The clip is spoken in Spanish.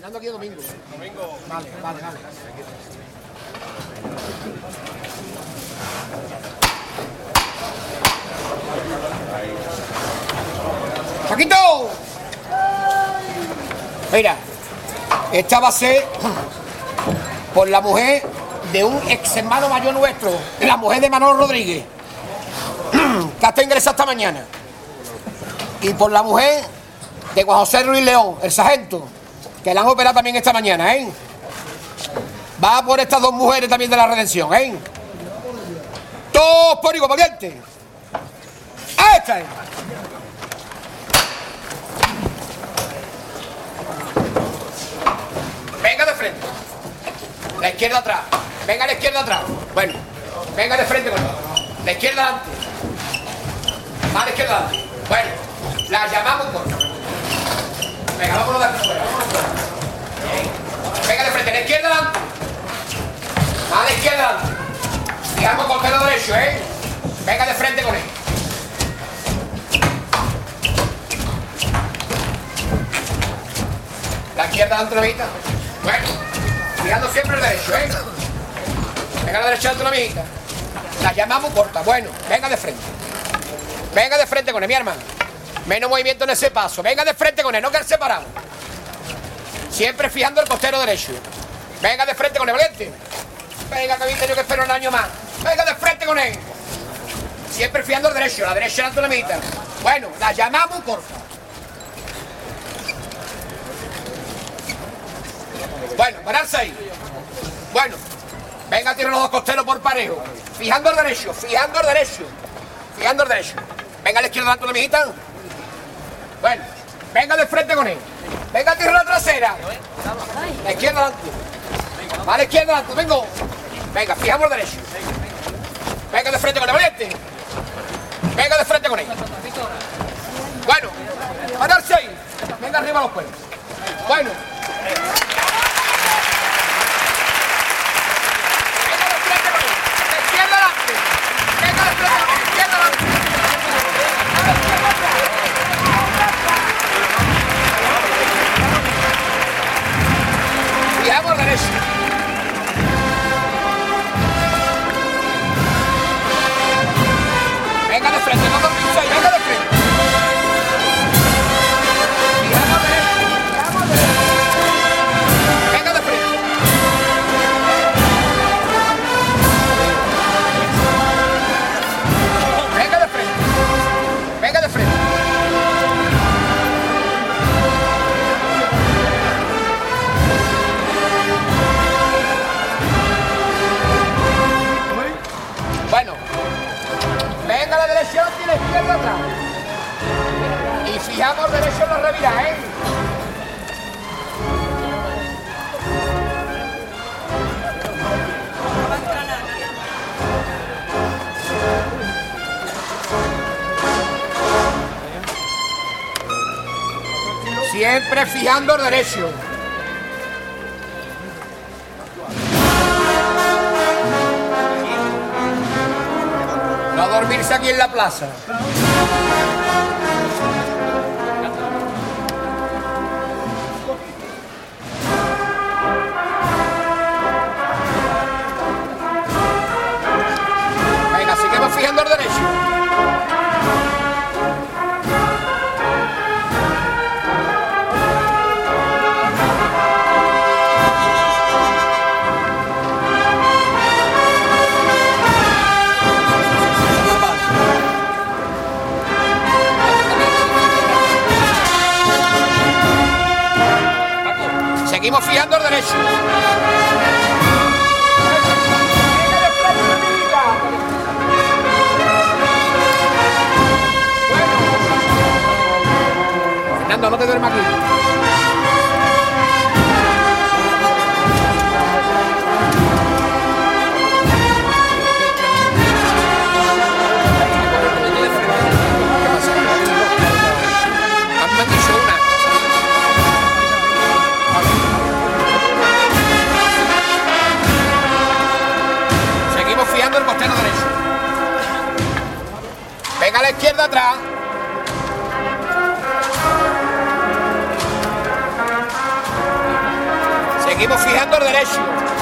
Fernando aquí domingo. Domingo. Vale. ¡Paquito! Mira, esta va a ser por la mujer de un ex hermano mayor nuestro, la mujer de Manolo Rodríguez, que hasta ingresado esta mañana. Y por la mujer de Juan José Ruiz León, el sargento, que la han operado también esta mañana, ¿eh? Va por estas dos mujeres también de la redención, ¿eh? Todos por igual, valiente. ¡Ahí está! Venga de frente. La izquierda atrás. Venga a la izquierda atrás. Bueno, venga de frente con ella. La izquierda adelante. A la izquierda adelante. Bueno, la llamamos por. Venga, vámonos de aquí. Venga de frente, la izquierda adelante. A la izquierda adelante. Digamos con el pelo derecho, ¿eh? Venga de frente con él. La izquierda adelante, la mijita. Bueno, mirando siempre el derecho, ¿eh? Venga a la derecha adelante, la mijita. La llamamos corta. Bueno, venga de frente. Venga de frente con él, mi hermano. Menos movimiento en ese paso. Venga de frente con él, no quedar separado. Siempre fijando el costero derecho. Venga de frente con él, valiente. Venga, que habéis tenido que esperar un año más. Venga de frente con él. Siempre fijando el derecho, la derecha delante de la mitad. Bueno, la llamamos corta. Bueno, pararse ahí. Bueno, venga, tiro los dos costeros por parejo. Fijando el derecho, fijando el derecho. Fijando el derecho. Venga a la izquierda delante de la mijita. Bueno, venga de frente con él. Venga a tirar la trasera. La izquierda delante. A la izquierda delante, vengo. Venga, fijamos el derecho. Venga de frente con él, valiente. Venga de frente con él. Bueno, pararse ahí. Venga arriba los cuernos. Bueno. Venga de frente con él. La izquierda delante. Venga de frente con él. La izquierda delante. A la izquierda atrás. Fijamos el derecho. Venga de frente, no dormirse ahí, venga de frente. Fijamos derecho. Venga de frente. Venga de frente. Venga de frente. Bueno, venga a la derecha y la izquierda atrás. Y fijamos derecho en la revirada, ¿eh? Siempre fijando el derecho. No dormirse aquí en la plaza. Venga, seguimos fijando el derecho. Seguimos fijando el derecho. Fernando, no te duermas aquí. Me han dicho una. Seguimos fiando el costero derecho. Venga a la izquierda atrás. Seguimos fijando el derecho.